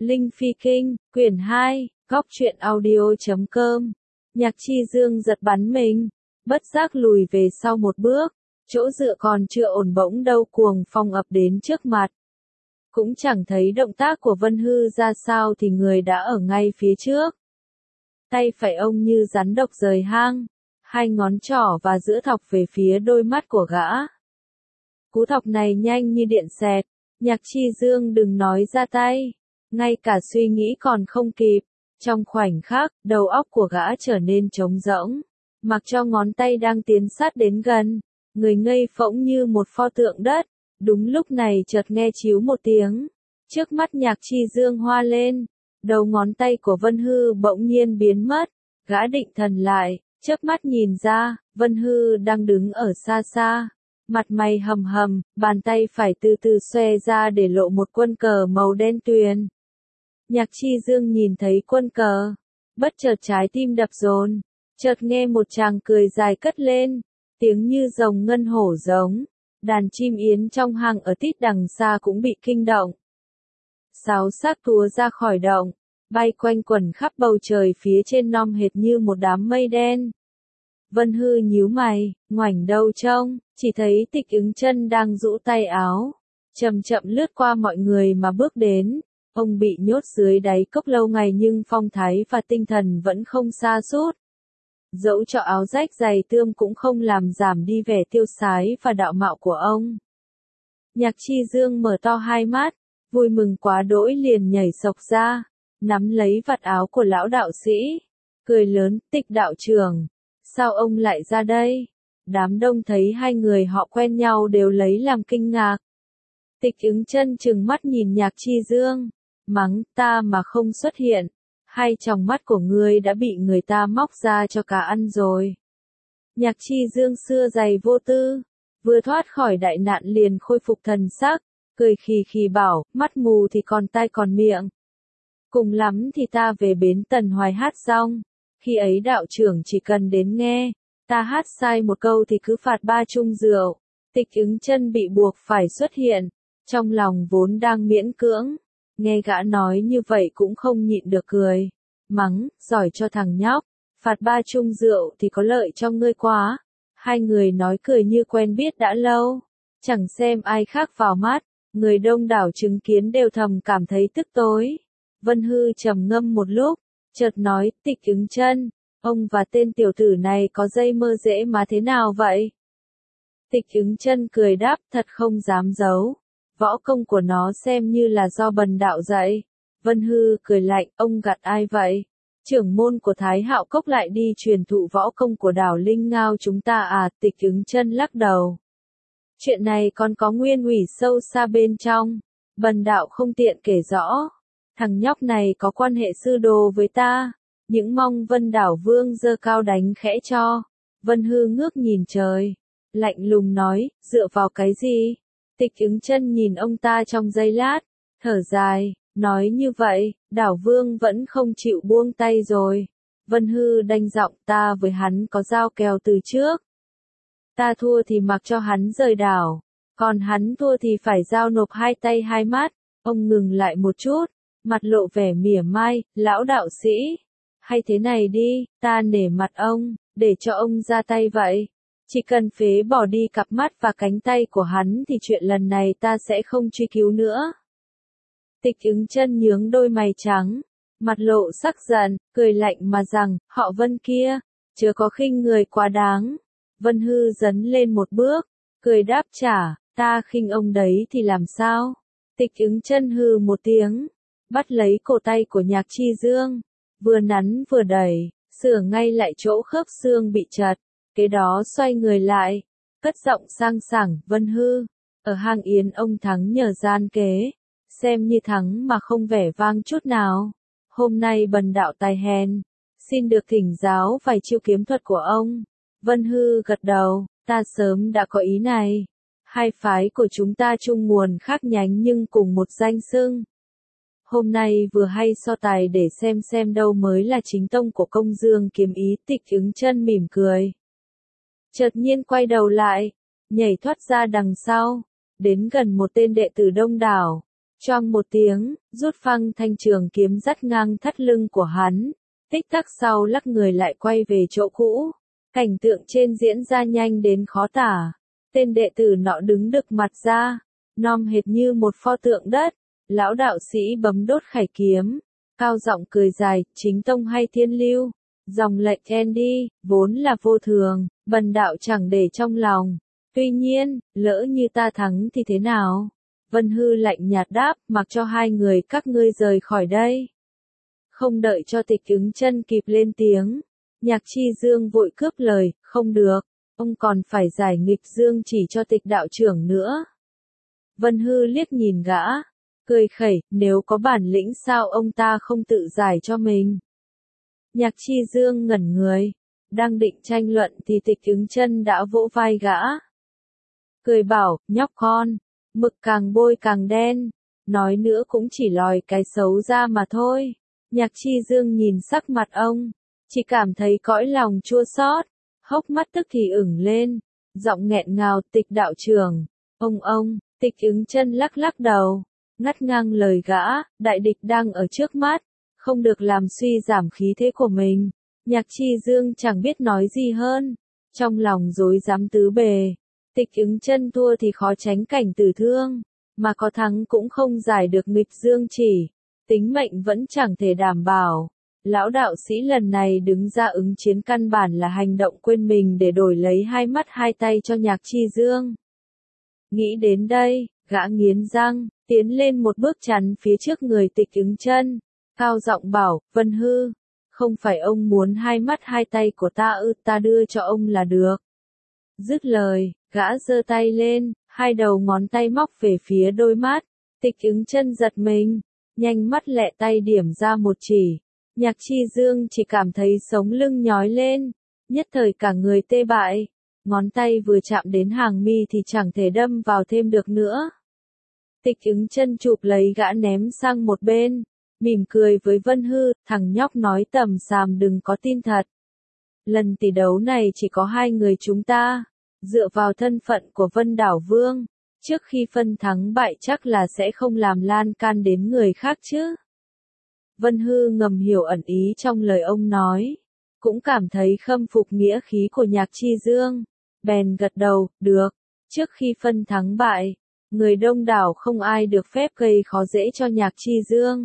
Linh Phi Kinh, quyển 2, góc truyện audio.com. Nhạc Chi Dương giật bắn mình, bất giác lùi về sau một bước, chỗ dựa còn chưa ổn bỗng đâu cuồng phong ập đến trước mặt. Cũng chẳng thấy động tác của Vân Hư ra sao thì người đã ở ngay phía trước. Tay phải ông như rắn độc rời hang, hai ngón trỏ và giữa thọc về phía đôi mắt của gã. Cú thọc này nhanh như điện xẹt, Nhạc Chi Dương đừng nói ra tay, ngay cả suy nghĩ còn không kịp. Trong khoảnh khắc, đầu óc của gã trở nên trống rỗng, mặc cho ngón tay đang tiến sát đến gần, người ngây phỗng như một pho tượng đất. Đúng lúc này chợt nghe chíu một tiếng, trước mắt Nhạc Chi Dương hoa lên, đầu ngón tay của Vân Hư bỗng nhiên biến mất, gã định thần lại, chớp mắt nhìn ra, Vân Hư đang đứng ở xa xa, mặt mày hầm hầm, bàn tay phải từ từ xòe ra để lộ một quân cờ màu đen tuyền. Nhạc Chi Dương nhìn thấy quân cờ, bất chợt trái tim đập dồn, chợt nghe một tràng cười dài cất lên, tiếng như rồng ngân hổ giống, đàn chim yến trong hang ở tít đằng xa cũng bị kinh động. Sáo xác túa ra khỏi động, bay quanh quẩn khắp bầu trời phía trên non hệt như một đám mây đen. Vân Hư nhíu mày, ngoảnh đầu trông, chỉ thấy Tịch Ứng Chân đang giũ tay áo, chậm chậm lướt qua mọi người mà bước đến. Ông bị nhốt dưới đáy cốc lâu ngày nhưng phong thái và tinh thần vẫn không sa sút. Dẫu cho áo rách dày tươm cũng không làm giảm đi vẻ tiêu sái và đạo mạo của ông. Nhạc Chi Dương mở to hai mắt, vui mừng quá đỗi liền nhảy xộc ra, nắm lấy vạt áo của lão đạo sĩ, cười lớn, Tịch đạo trưởng, sao ông lại ra đây? Đám đông thấy hai người họ quen nhau đều lấy làm kinh ngạc. Tịch Ứng Chân trừng mắt nhìn Nhạc Chi Dương, mắng, ta mà không xuất hiện, hai tròng mắt của ngươi đã bị người ta móc ra cho cả ăn rồi. Nhạc Chi Dương xưa dày vô tư, vừa thoát khỏi đại nạn liền khôi phục thần sắc, cười khì khì bảo, mắt mù thì còn tai còn miệng. Cùng lắm thì ta về bến Tần Hoài hát xong, khi ấy đạo trưởng chỉ cần đến nghe, ta hát sai một câu thì cứ phạt 3 chung rượu. Tịch Ứng Chân bị buộc phải xuất hiện, trong lòng vốn đang miễn cưỡng. Nghe gã nói như vậy cũng không nhịn được cười, mắng, giỏi cho thằng nhóc, phạt 3 chung rượu thì có lợi cho ngươi quá. Hai người nói cười như quen biết đã lâu, chẳng xem ai khác vào mắt, người đông đảo chứng kiến đều thầm cảm thấy tức tối. Vân Hư trầm ngâm một lúc, chợt nói, Tịch Ứng Chân, ông và tên tiểu tử này có dây mơ rễ mà thế nào vậy? Tịch Ứng Chân cười đáp, thật không dám giấu. Võ công của nó xem như là do bần đạo dạy. Vân Hư cười lạnh, ông gặt ai vậy? Trưởng môn của Thái Hạo Cốc lại đi truyền thụ võ công của đảo Linh Ngao chúng ta à? Tịch Ứng Chân lắc đầu. Chuyện này còn có nguyên ủy sâu xa bên trong, bần đạo không tiện kể rõ. Thằng nhóc này có quan hệ sư đồ với ta, những mong Vân Đảo Vương giơ cao đánh khẽ cho. Vân Hư ngước nhìn trời, lạnh lùng nói, dựa vào cái gì? Tịch Ứng Chân nhìn ông ta trong giây lát, thở dài, nói như vậy, Đảo Vương vẫn không chịu buông tay rồi. Vân Hư đanh giọng, ta với hắn có giao kèo từ trước. Ta thua thì mặc cho hắn rời đảo, còn hắn thua thì phải giao nộp hai tay hai mắt. Ông ngừng lại một chút, mặt lộ vẻ mỉa mai, lão đạo sĩ, hay thế này đi, ta nể mặt ông, để cho ông ra tay vậy. Chỉ cần phế bỏ đi cặp mắt và cánh tay của hắn thì chuyện lần này ta sẽ không truy cứu nữa. Tịch Ứng Chân nhướng đôi mày trắng, mặt lộ sắc giận, cười lạnh mà rằng, họ Vân kia, chớ có khinh người quá đáng. Vân Hư dấn lên một bước, cười đáp trả, ta khinh ông đấy thì làm sao? Tịch Ứng Chân hừ một tiếng, bắt lấy cổ tay của Nhạc Chi Dương, vừa nắn vừa đẩy, sửa ngay lại chỗ khớp xương bị chật. Kế đó xoay người lại, cất giọng sang sảng, Vân Hư, ở hang yến ông thắng nhờ gian kế, xem như thắng mà không vẻ vang chút nào. Hôm nay bần đạo tài hèn, xin được thỉnh giáo vài chiêu kiếm thuật của ông. Vân Hư gật đầu, ta sớm đã có ý này. Hai phái của chúng ta chung nguồn khác nhánh nhưng cùng một danh xưng. Hôm nay vừa hay so tài để xem đâu mới là chính tông của Công Dương kiếm ý. Tịch Ứng Chân mỉm cười, chợt nhiên quay đầu lại, nhảy thoát ra đằng sau, đến gần một tên đệ tử đông đảo, Choang một tiếng, rút phăng thanh trường kiếm dắt ngang thắt lưng của hắn. Tích tắc sau lắc người lại quay về chỗ cũ. Cảnh tượng trên diễn ra nhanh đến khó tả. Tên đệ tử nọ đứng đực mặt ra, nom hệt như một pho tượng đất. Lão đạo sĩ bấm đốt khải kiếm, cao giọng cười dài, chính tông hay thiên lưu. Dòng lệnh Andy, vốn là vô thường, bần đạo chẳng để trong lòng. Tuy nhiên, lỡ như ta thắng thì thế nào? Vân Hư lạnh nhạt đáp, mặc cho hai người các ngươi rời khỏi đây. Không đợi cho Tịch Ứng Chân kịp lên tiếng, Nhạc Chi Dương vội cướp lời, không được, ông còn phải giải nghịch dương chỉ cho Tịch đạo trưởng nữa. Vân Hư liếc nhìn gã, cười khẩy, nếu có bản lĩnh sao ông ta không tự giải cho mình. Nhạc Chi Dương ngẩn người, đang định tranh luận thì Tịch Ứng Chân đã vỗ vai gã. Cười bảo, nhóc con, mực càng bôi càng đen, nói nữa cũng chỉ lòi cái xấu ra mà thôi. Nhạc Chi Dương nhìn sắc mặt ông, chỉ cảm thấy cõi lòng chua xót, hốc mắt tức thì ửng lên, giọng nghẹn ngào, Tịch đạo trưởng, ông, Tịch Ứng Chân lắc lắc đầu, ngắt ngang lời gã, đại địch đang ở trước mắt, không được làm suy giảm khí thế của mình. Nhạc Chi Dương chẳng biết nói gì hơn, trong lòng rối rắm tứ bề. Tịch Ứng Chân thua thì khó tránh cảnh tử thương, mà có thắng cũng không giải được nghịch dương chỉ, tính mệnh vẫn chẳng thể đảm bảo. Lão đạo sĩ lần này đứng ra ứng chiến căn bản là hành động quên mình để đổi lấy hai mắt hai tay cho Nhạc Chi Dương. Nghĩ đến đây, gã nghiến răng, tiến lên một bước chắn phía trước người Tịch Ứng Chân, cao giọng bảo, Vân Hư, không phải ông muốn hai mắt hai tay của ta ư, ta đưa cho ông là được. Dứt lời, gã giơ tay lên, hai đầu ngón tay móc về phía đôi mắt. Tịch Ứng Chân giật mình, nhanh mắt lẹ tay điểm ra một chỉ. Nhạc Chi Dương chỉ cảm thấy sống lưng nhói lên, nhất thời cả người tê bại. Ngón tay vừa chạm đến hàng mi thì chẳng thể đâm vào thêm được nữa. Tịch Ứng Chân chụp lấy gã ném sang một bên, mỉm cười với Vân Hư, thằng nhóc nói tầm xàm đừng có tin thật. Lần tỷ đấu này chỉ có hai người chúng ta, dựa vào thân phận của Vân Đảo Vương, trước khi phân thắng bại chắc là sẽ không làm lan can đến người khác chứ. Vân Hư ngầm hiểu ẩn ý trong lời ông nói, cũng cảm thấy khâm phục nghĩa khí của Nhạc Chi Dương, bèn gật đầu, được, trước khi phân thắng bại, người đông đảo không ai được phép gây khó dễ cho Nhạc Chi Dương.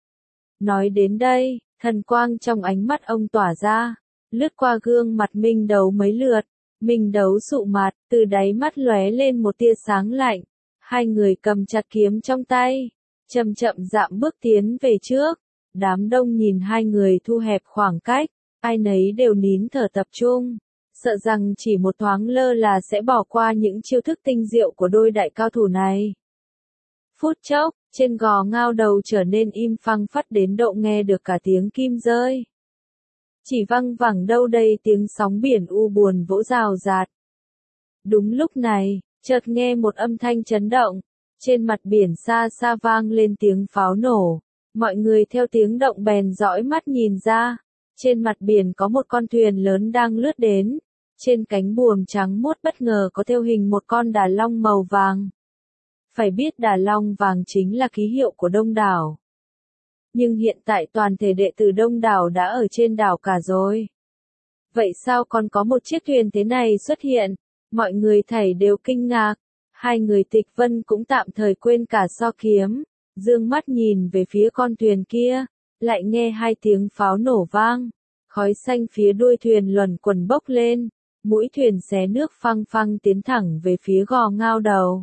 Nói đến đây, thần quang trong ánh mắt ông tỏa ra, lướt qua gương mặt Minh Đấu mấy lượt, Minh Đấu sụ mặt, từ đáy mắt lóe lên một tia sáng lạnh, hai người cầm chặt kiếm trong tay, chậm chậm dạm bước tiến về trước, đám đông nhìn hai người thu hẹp khoảng cách, ai nấy đều nín thở tập trung, sợ rằng chỉ một thoáng lơ là sẽ bỏ qua những chiêu thức tinh diệu của đôi đại cao thủ này. Phút chốc, trên gò ngao đầu trở nên im phăng phắt đến độ nghe được cả tiếng kim rơi. Chỉ văng vẳng đâu đây tiếng sóng biển u buồn vỗ rào rạt. Đúng lúc này, chợt nghe một âm thanh chấn động, trên mặt biển xa xa vang lên tiếng pháo nổ, mọi người theo tiếng động bèn dõi mắt nhìn ra, trên mặt biển có một con thuyền lớn đang lướt đến, trên cánh buồm trắng muốt bất ngờ có thêu hình một con đà long màu vàng. Phải biết đà long vàng chính là ký hiệu của Đông Đảo. Nhưng hiện tại toàn thể đệ tử Đông Đảo đã ở trên đảo cả rồi. Vậy sao còn có một chiếc thuyền thế này xuất hiện? Mọi người thảy đều kinh ngạc. Hai người Tịch Vân cũng tạm thời quên cả so kiếm, dương mắt nhìn về phía con thuyền kia, lại nghe hai tiếng pháo nổ vang, khói xanh phía đuôi thuyền luẩn quẩn bốc lên, mũi thuyền xé nước phăng phăng tiến thẳng về phía gò ngao đầu.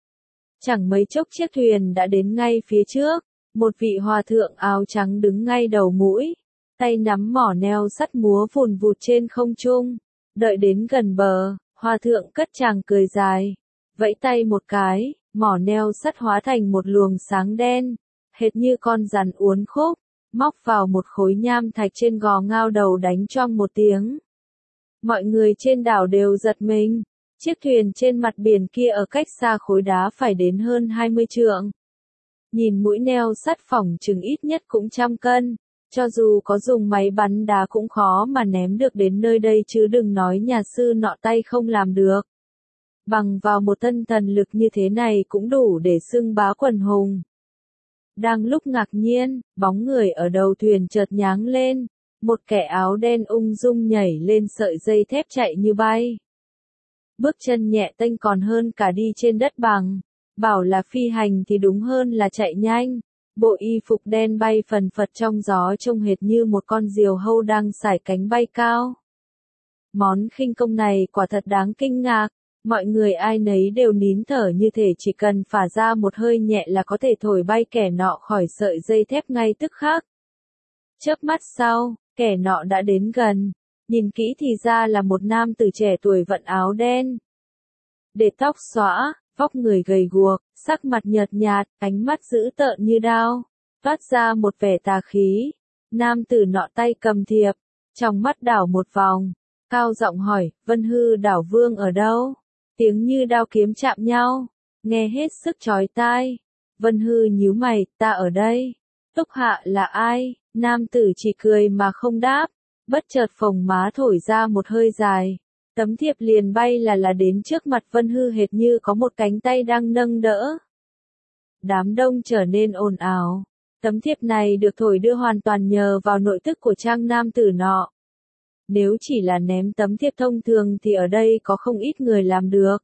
Chẳng mấy chốc chiếc thuyền đã đến ngay phía trước, một vị hòa thượng áo trắng đứng ngay đầu mũi, tay nắm mỏ neo sắt múa vùn vụt trên không trung. Đợi đến gần bờ, hòa thượng cất tràng cười dài, vẫy tay một cái, mỏ neo sắt hóa thành một luồng sáng đen, hệt như con rắn uốn khúc, móc vào một khối nham thạch trên gò ngao đầu đánh choang một tiếng. Mọi người trên đảo đều giật mình. Chiếc thuyền trên mặt biển kia ở cách xa khối đá phải đến hơn 20 trượng. Nhìn mũi neo sắt phỏng chừng ít nhất cũng 100 cân, cho dù có dùng máy bắn đá cũng khó mà ném được đến nơi đây chứ đừng nói nhà sư nọ tay không làm được. Bằng vào một thân thần lực như thế này cũng đủ để xưng bá quần hùng. Đang lúc ngạc nhiên, bóng người ở đầu thuyền chợt nháng lên, một kẻ áo đen ung dung nhảy lên sợi dây thép chạy như bay. Bước chân nhẹ tênh còn hơn cả đi trên đất bằng, bảo là phi hành thì đúng hơn là chạy nhanh. Bộ y phục đen bay phần phật trong gió trông hệt như một con diều hâu đang sải cánh bay cao. Món khinh công này quả thật đáng kinh ngạc, mọi người ai nấy đều nín thở như thể chỉ cần phả ra một hơi nhẹ là có thể thổi bay kẻ nọ khỏi sợi dây thép ngay tức khắc. Chớp mắt sau, kẻ nọ đã đến gần, nhìn kỹ thì ra là một nam tử trẻ tuổi vận áo đen. Để tóc xõa, vóc người gầy guộc, sắc mặt nhợt nhạt, ánh mắt dữ tợn như đao, toát ra một vẻ tà khí. Nam tử nọ tay cầm thiệp, trong mắt đảo một vòng, cao giọng hỏi, Vân Hư đảo vương ở đâu? Tiếng như đao kiếm chạm nhau, nghe hết sức chói tai. Vân Hư nhíu mày, ta ở đây. Túc Hạ là ai? Nam tử chỉ cười mà không đáp, bất chợt phồng má thổi ra một hơi dài. Tấm thiệp liền bay là đến trước mặt Vân Hư hệt như có một cánh tay đang nâng đỡ. Đám đông trở nên ồn ào. Tấm thiệp này được thổi đưa hoàn toàn nhờ vào nội tức của trang nam tử nọ. Nếu chỉ là ném tấm thiệp thông thường thì ở đây có không ít người làm được.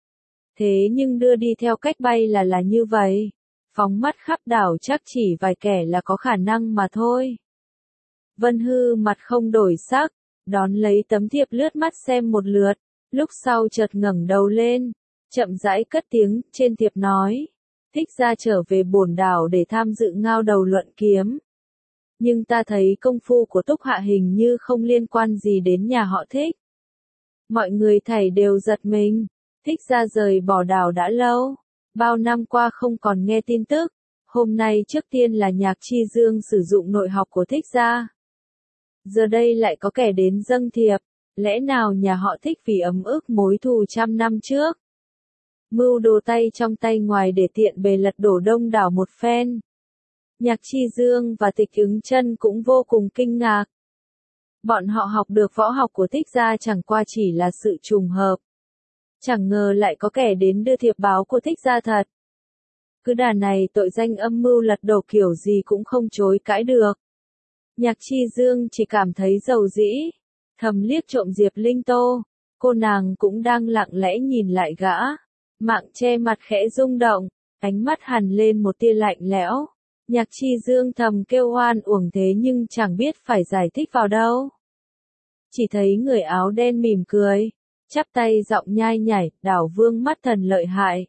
Thế nhưng đưa đi theo cách bay là như vậy. Phóng mắt khắp đảo chắc chỉ vài kẻ là có khả năng mà thôi. Vân Hư mặt không đổi sắc, đón lấy tấm thiệp lướt mắt xem một lượt, lúc sau chợt ngẩng đầu lên, chậm rãi cất tiếng, trên thiệp nói, Thích Gia trở về bổn đảo để tham dự ngao đầu luận kiếm. Nhưng ta thấy công phu của Túc Hạ hình như không liên quan gì đến nhà họ Thích. Mọi người thảy đều giật mình, Thích Gia rời bỏ đảo đã lâu, bao năm qua không còn nghe tin tức, hôm nay trước tiên là Nhạc Chi Dương sử dụng nội học của Thích Gia. Giờ đây lại có kẻ đến dâng thiệp, lẽ nào nhà họ Thích vì ấm ức mối thù trăm năm trước? Mưu đồ tay trong tay ngoài để tiện bề lật đổ đông đảo một phen. Nhạc Chi Dương và Tịch Ứng Chân cũng vô cùng kinh ngạc. Bọn họ học được võ học của Thích Gia chẳng qua chỉ là sự trùng hợp. Chẳng ngờ lại có kẻ đến đưa thiệp báo của Thích Gia thật. Cứ đà này tội danh âm mưu lật đổ kiểu gì cũng không chối cãi được. Nhạc Chi Dương chỉ cảm thấy dầu dĩ, thầm liếc trộm Diệp Linh Tô, cô nàng cũng đang lặng lẽ nhìn lại gã. Mạng che mặt khẽ rung động, ánh mắt hằn lên một tia lạnh lẽo. Nhạc Chi Dương thầm kêu oan uổng thế nhưng chẳng biết phải giải thích vào đâu. Chỉ thấy người áo đen mỉm cười, chắp tay giọng nhai nhảy, đảo vương mắt thần lợi hại.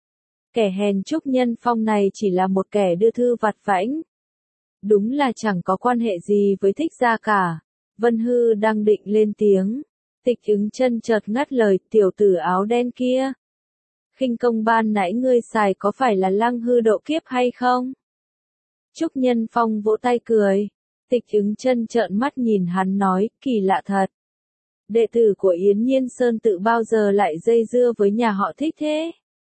Kẻ hèn Trúc Nhân Phong này chỉ là một kẻ đưa thư vặt vãnh. Đúng là chẳng có quan hệ gì với Thích Gia cả. Vân Hư đang định lên tiếng, Tịch Ứng Chân chợt ngắt lời, tiểu tử áo đen kia. Khinh công ban nãy ngươi xài có phải là Lăng Hư độ kiếp hay không? Trúc Nhân Phong vỗ tay cười, Tịch Ứng Chân trợn mắt nhìn hắn nói, kỳ lạ thật. Đệ tử của Yến Nhiên Sơn tự bao giờ lại dây dưa với nhà họ Thích thế?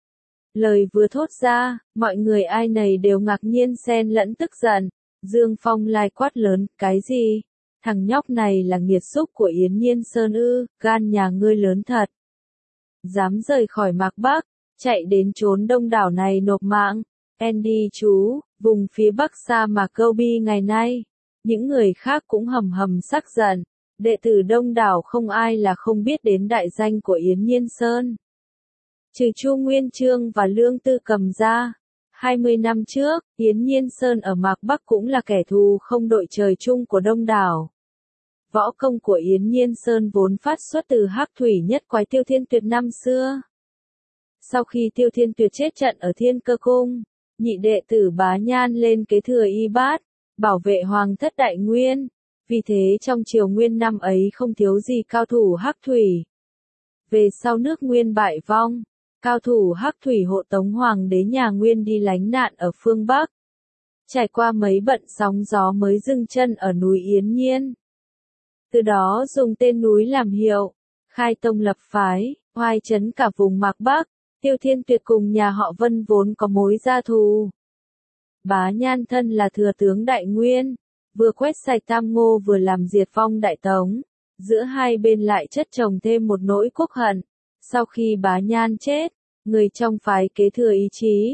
Lời vừa thốt ra, mọi người ai nấy đều ngạc nhiên xen lẫn tức giận. Dương Phong lai quát lớn, cái gì? Thằng nhóc này là nghiệt xúc của Yến Nhiên Sơn ư, gan nhà ngươi lớn thật. Dám rời khỏi Mạc Bắc, chạy đến trốn đông đảo này nộp mạng. Andy chú, vùng phía bắc sa mạc Gobi ngày nay. Những người khác cũng hầm hầm sắc giận. Đệ tử đông đảo không ai là không biết đến đại danh của Yến Nhiên Sơn. Trừ Chu Nguyên Chương và Lương Tư Cầm ra. 20 năm trước, Yến Nhiên Sơn ở Mạc Bắc cũng là kẻ thù không đội trời chung của đông đảo. Võ công của Yến Nhiên Sơn vốn phát xuất từ Hắc Thủy Nhất Quái Tiêu Thiên Tuyệt năm xưa. Sau khi Tiêu Thiên Tuyệt chết trận ở Thiên Cơ Cung, nhị đệ tử Bá Nhan lên kế thừa y bát, bảo vệ hoàng thất Đại Nguyên. Vì thế trong triều Nguyên năm ấy không thiếu gì cao thủ Hắc Thủy. Về sau nước Nguyên bại vong, cao thủ Hắc Thủy hộ tống hoàng đế nhà Nguyên đi lánh nạn ở phương Bắc. Trải qua mấy bận sóng gió mới dừng chân ở núi Yến Nhiên. Từ đó dùng tên núi làm hiệu, khai tông lập phái, oai chấn cả vùng Mạc Bắc. Tiêu Thiên Tuyệt cùng nhà họ Vân vốn có mối gia thù. Bá Nhan thân là thừa tướng Đại Nguyên, vừa quét sạch Tam Ngô vừa làm diệt vong Đại Tống. Giữa hai bên lại chất chồng thêm một nỗi quốc hận. Sau khi Bá Nhan chết, người trong phái kế thừa ý chí,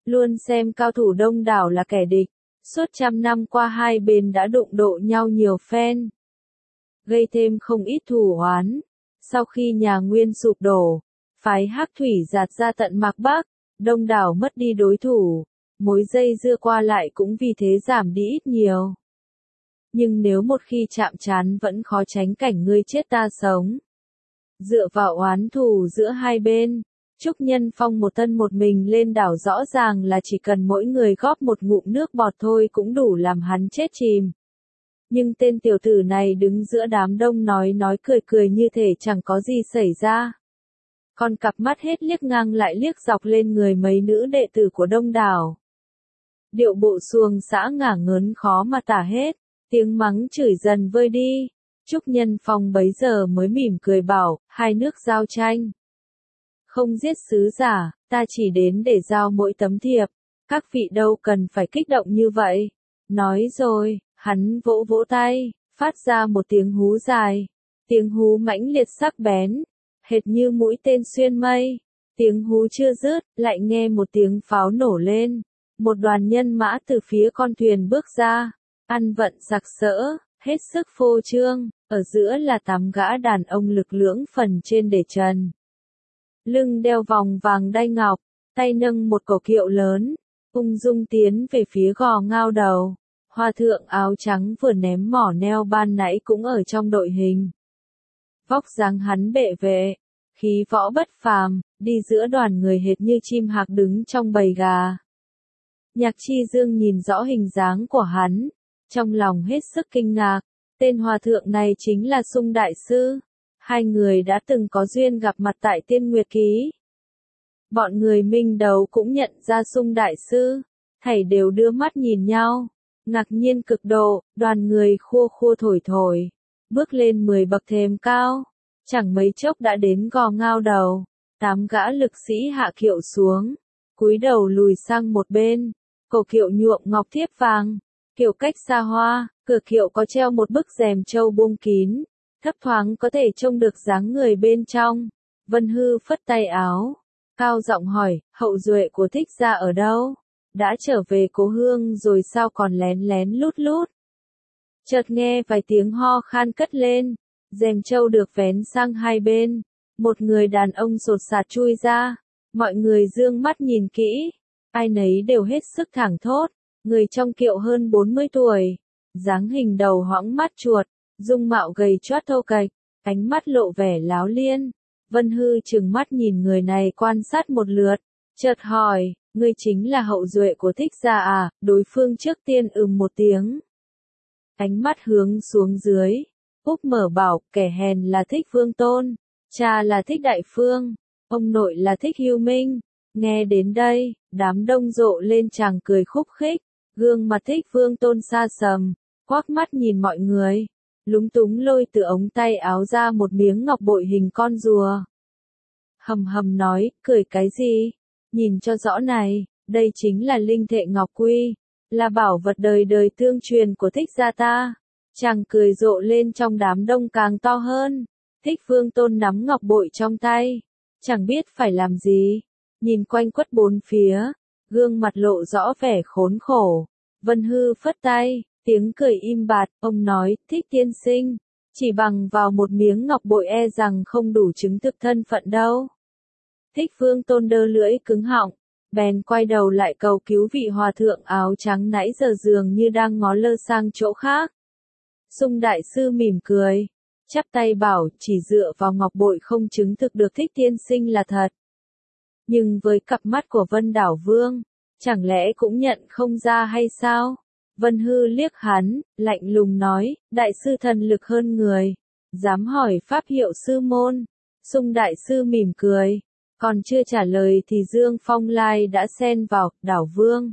luôn xem cao thủ đông đảo là kẻ địch. Suốt trăm năm qua hai bên đã đụng độ nhau nhiều phen, gây thêm không ít thù oán. Sau khi nhà Nguyên sụp đổ, phái Hắc Thủy giạt ra tận Mạc Bắc, đông đảo mất đi đối thủ, mối dây dưa qua lại cũng vì thế giảm đi ít nhiều. Nhưng nếu một khi chạm trán vẫn khó tránh cảnh ngươi chết ta sống. Dựa vào oán thù giữa hai bên, Trúc Nhân Phong một thân một mình lên đảo rõ ràng là chỉ cần mỗi người góp một ngụm nước bọt thôi cũng đủ làm hắn chết chìm. Nhưng tên tiểu tử này đứng giữa đám đông nói cười cười như thể chẳng có gì xảy ra. Còn cặp mắt hết liếc ngang lại liếc dọc lên người mấy nữ đệ tử của đông đảo. Điệu bộ xuồng xã ngả ngớn khó mà tả hết, tiếng mắng chửi dần vơi đi. Trúc Nhân Phong bấy giờ mới mỉm cười bảo, hai nước giao tranh. Không giết sứ giả, ta chỉ đến để giao mỗi tấm thiệp, các vị đâu cần phải kích động như vậy. Nói rồi, hắn vỗ vỗ tay, phát ra một tiếng hú dài. Tiếng hú mãnh liệt sắc bén, hệt như mũi tên xuyên mây. Tiếng hú chưa dứt, lại nghe một tiếng pháo nổ lên. Một đoàn nhân mã từ phía con thuyền bước ra, ăn vận sặc sỡ, hết sức phô trương, ở giữa là 8 gã đàn ông lực lưỡng phần trên để trần. Lưng đeo vòng vàng đai ngọc, tay nâng một cổ kiệu lớn, ung dung tiến về phía Gò Ngao Đầu. Hòa thượng áo trắng vừa ném mỏ neo ban nãy cũng ở trong đội hình. Vóc dáng hắn bệ vệ, khí võ bất phàm, đi giữa đoàn người hệt như chim hạc đứng trong bầy gà. Nhạc Chi Dương nhìn rõ hình dáng của hắn, trong lòng hết sức kinh ngạc. Tên hòa thượng này chính là Sung Đại Sư. Hai người đã từng có duyên gặp mặt tại Tiên Nguyệt Ký. Bọn người Minh Đấu cũng nhận ra Sung Đại Sư, thảy đều đưa mắt nhìn nhau, ngạc nhiên cực độ. Đoàn người khua khua thổi thổi, bước lên 10 bậc thềm cao, chẳng mấy chốc đã đến Gò Ngao Đầu. 8 gã lực sĩ hạ kiệu xuống, cúi đầu lùi sang một bên, cổ kiệu nhuộm ngọc thiếp vàng, kiệu cách xa hoa, cửa kiệu có treo một bức rèm châu buông kín, thấp thoáng có thể trông được dáng người bên trong. Vân Hư phất tay áo, cao giọng hỏi, hậu duệ của Thích gia ở đâu? Đã trở về cố hương rồi sao còn lén lén lút lút? Chợt nghe vài tiếng ho khan cất lên, rèm châu được vén sang hai bên, một người đàn ông sột sạt chui ra, mọi người dương mắt nhìn kỹ, ai nấy đều hết sức thảng thốt. Người trong kiệu hơn 40 tuổi, dáng hình đầu hoõng mắt chuột, dung mạo gầy choát thô kệch, ánh mắt lộ vẻ láo liên. Vân Hư trừng mắt nhìn người này quan sát một lượt, chợt hỏi, ngươi chính là hậu duệ của Thích gia à? Đối phương trước tiên một tiếng. Ánh mắt hướng xuống dưới, úp mở bảo, kẻ hèn là Thích Vương Tôn, cha là Thích Đại Phương, ông nội là Thích Hưu Minh. Nghe đến đây, đám đông rộ lên chàng cười khúc khích, gương mặt Thích Vương Tôn xa sầm, quắc mắt nhìn mọi người, lúng túng lôi từ ống tay áo ra một miếng ngọc bội hình con rùa. Hầm hầm nói, cười cái gì? Nhìn cho rõ này, đây chính là linh thệ ngọc quy, là bảo vật đời đời tương truyền của Thích gia ta. Chàng cười rộ lên trong đám đông càng to hơn. Thích Vương Tôn nắm ngọc bội trong tay, chẳng biết phải làm gì, nhìn quanh quất bốn phía, gương mặt lộ rõ vẻ khốn khổ. Vân Hư phất tay, tiếng cười im bặt, ông nói, Thích tiên sinh, chỉ bằng vào một miếng ngọc bội e rằng không đủ chứng thực thân phận đâu. Thích Vương Tôn đơ lưỡi cứng họng, bèn quay đầu lại cầu cứu vị hòa thượng áo trắng nãy giờ dường như đang ngó lơ sang chỗ khác. Sung Đại Sư mỉm cười, chắp tay bảo, chỉ dựa vào ngọc bội không chứng thực được Thích tiên sinh là thật. Nhưng với cặp mắt của Vân Đảo Vương, chẳng lẽ cũng nhận không ra hay sao? Vân Hư liếc hắn, lạnh lùng nói, Đại sư thần lực hơn người, dám hỏi pháp hiệu sư môn. Sung Đại Sư mỉm cười, còn chưa trả lời thì Dương Phong Lai đã xen vào, Đảo Vương.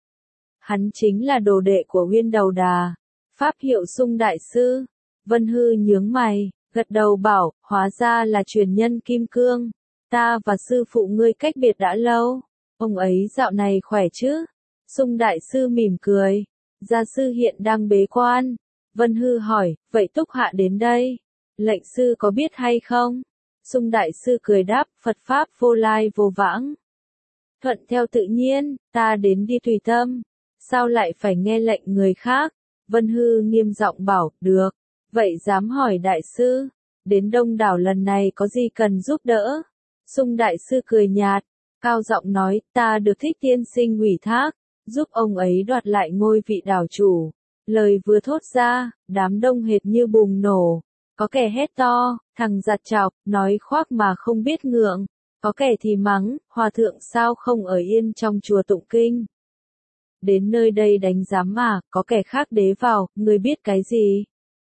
Hắn chính là đồ đệ của Uyên Đầu Đà, pháp hiệu Sung Đại Sư. Vân Hư nhướng mày, gật đầu bảo, hóa ra là truyền nhân Kim Cương. Ta và sư phụ ngươi cách biệt đã lâu, ông ấy dạo này khỏe chứ? Sung Đại Sư mỉm cười, gia sư hiện đang bế quan. Vân Hư hỏi, vậy Túc Hạ đến đây, lệnh sư có biết hay không? Sung Đại Sư cười đáp, Phật Pháp vô lai vô vãng. thuận theo tự nhiên, ta đến đi tùy tâm, sao lại phải nghe lệnh người khác? Vân Hư nghiêm giọng bảo, được, vậy dám hỏi đại sư, đến Đông Đảo lần này có gì cần giúp đỡ? Sung đại sư cười nhạt, cao giọng nói, ta được Thích tiên sinh ủy thác, giúp ông ấy đoạt lại ngôi vị đảo chủ. Lời vừa thốt ra, đám đông hệt như bùng nổ, có kẻ hét to, thằng giặt chọc, nói khoác mà không biết ngượng, có kẻ thì mắng, hòa thượng sao không ở yên trong chùa tụng kinh. Đến nơi đây đánh giám mà, có kẻ khác đế vào, người biết cái gì?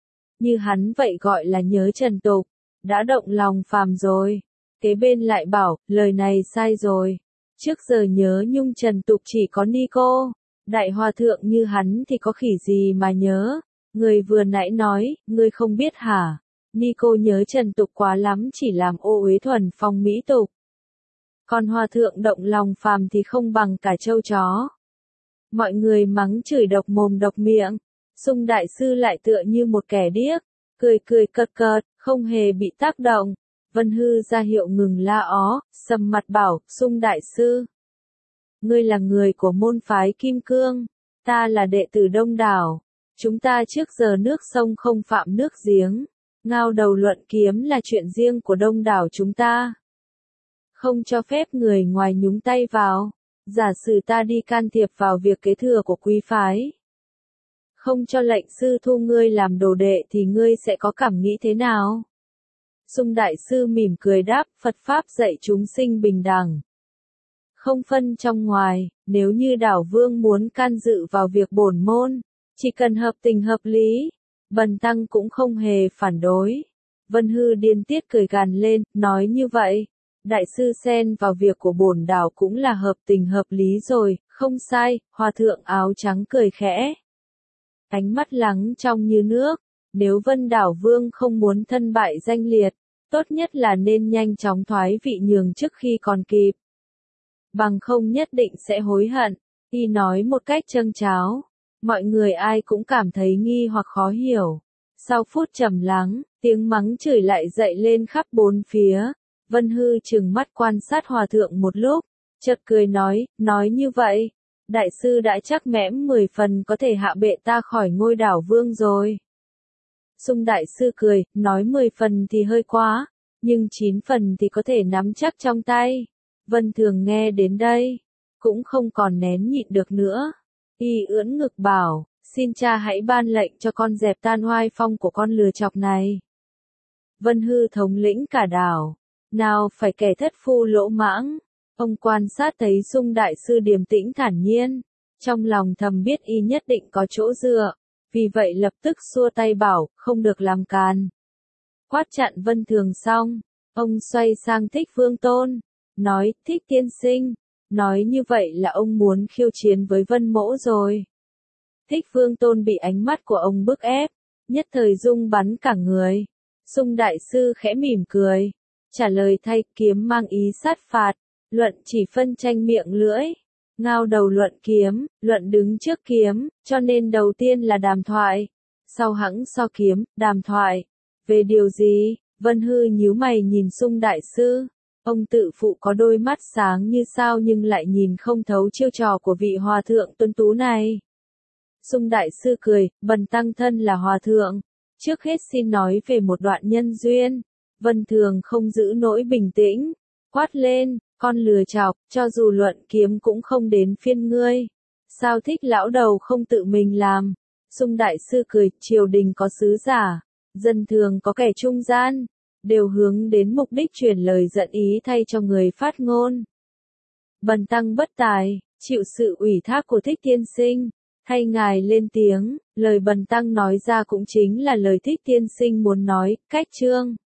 Như hắn vậy gọi là nhớ trần tục, đã động lòng phàm rồi. Kế bên lại bảo, lời này sai rồi. Trước giờ nhớ nhung trần tục chỉ có ni cô, đại hòa thượng như hắn thì có khỉ gì mà nhớ. Người vừa nãy nói, ngươi không biết hả? Ni cô nhớ trần tục quá lắm chỉ làm ô uế thuần phong mỹ tục. Còn hòa thượng động lòng phàm thì không bằng cả trâu chó. Mọi người mắng chửi độc mồm độc miệng. Sung đại sư lại tựa như một kẻ điếc, cười cười cợt cợt, không hề bị tác động. Vân Hư ra hiệu ngừng la ó, sầm mặt bảo, Sung đại sư. Ngươi là người của môn phái Kim Cương, ta là đệ tử Đông Đảo. Chúng ta trước giờ nước sông không phạm nước giếng. Ngao đầu luận kiếm là chuyện riêng của Đông Đảo chúng ta. Không cho phép người ngoài nhúng tay vào. Giả sử ta đi can thiệp vào việc kế thừa của quý phái. Không cho lệnh sư thu ngươi làm đồ đệ thì ngươi sẽ có cảm nghĩ thế nào? Sung đại sư mỉm cười đáp, Phật Pháp dạy chúng sinh bình đẳng. Không phân trong ngoài, nếu như đảo vương muốn can dự vào việc bổn môn, chỉ cần hợp tình hợp lý, bần tăng cũng không hề phản đối. Vân Hư điên tiết cười gằn lên, nói như vậy, đại sư xen vào việc của bổn đảo cũng là hợp tình hợp lý rồi, không sai, hòa thượng áo trắng cười khẽ. Ánh mắt lắng trong như nước, nếu Vân Đảo Vương không muốn thân bại danh liệt, tốt nhất là nên nhanh chóng thoái vị nhường trước khi còn kịp. Bằng không nhất định sẽ hối hận, y nói một cách châng cháo. Mọi người ai cũng cảm thấy nghi hoặc khó hiểu. Sau phút trầm lắng, tiếng mắng chửi lại dậy lên khắp bốn phía. Vân Hư trừng mắt quan sát hòa thượng một lúc, chợt cười nói như vậy. Đại sư đã chắc mẽm 10 phần có thể hạ bệ ta khỏi ngôi đảo vương rồi. Sung đại sư cười, nói 10 phần thì hơi quá, nhưng 9 phần thì có thể nắm chắc trong tay. Vân Thường nghe đến đây, cũng không còn nén nhịn được nữa. Y ưỡn ngực bảo, xin cha hãy ban lệnh cho con dẹp tan oai phong của con lừa chọc này. Vân Hư thống lĩnh cả đảo, nào phải kẻ thất phu lỗ mãng. Ông quan sát thấy Sung đại sư điềm tĩnh thản nhiên, trong lòng thầm biết y nhất định có chỗ dựa, vì vậy lập tức xua tay bảo, không được làm càn. Quát chặn Vân Thường xong, ông xoay sang Thích Vương Tôn, nói, Thích tiên sinh, nói như vậy là ông muốn khiêu chiến với Vân Mỗ rồi. Thích Vương Tôn bị ánh mắt của ông bức ép, nhất thời rung bắn cả người. Sung đại sư khẽ mỉm cười, trả lời thay, kiếm mang ý sát phạt. Luận chỉ phân tranh miệng lưỡi, ngao đầu luận kiếm, luận đứng trước kiếm, cho nên đầu tiên là đàm thoại, sau hẵng so kiếm, đàm thoại. Về điều gì? Vân Hư nhíu mày nhìn Sung đại sư, ông tự phụ có đôi mắt sáng như sao nhưng lại nhìn không thấu chiêu trò của vị hòa thượng tuấn tú này. Sung đại sư cười, bần tăng thân là hòa thượng, trước hết xin nói về một đoạn nhân duyên. Vân Thường không giữ nỗi bình tĩnh, quát lên, con lừa chọc, cho dù luận kiếm cũng không đến phiên ngươi. Sao Thích lão đầu không tự mình làm? Sung đại sư cười, triều đình có sứ giả, dân thường có kẻ trung gian, đều hướng đến mục đích truyền lời dẫn ý thay cho người phát ngôn. Bần tăng bất tài, chịu sự ủy thác của Thích tiên sinh, thay ngài lên tiếng, lời bần tăng nói ra cũng chính là lời Thích tiên sinh muốn nói, cách chương.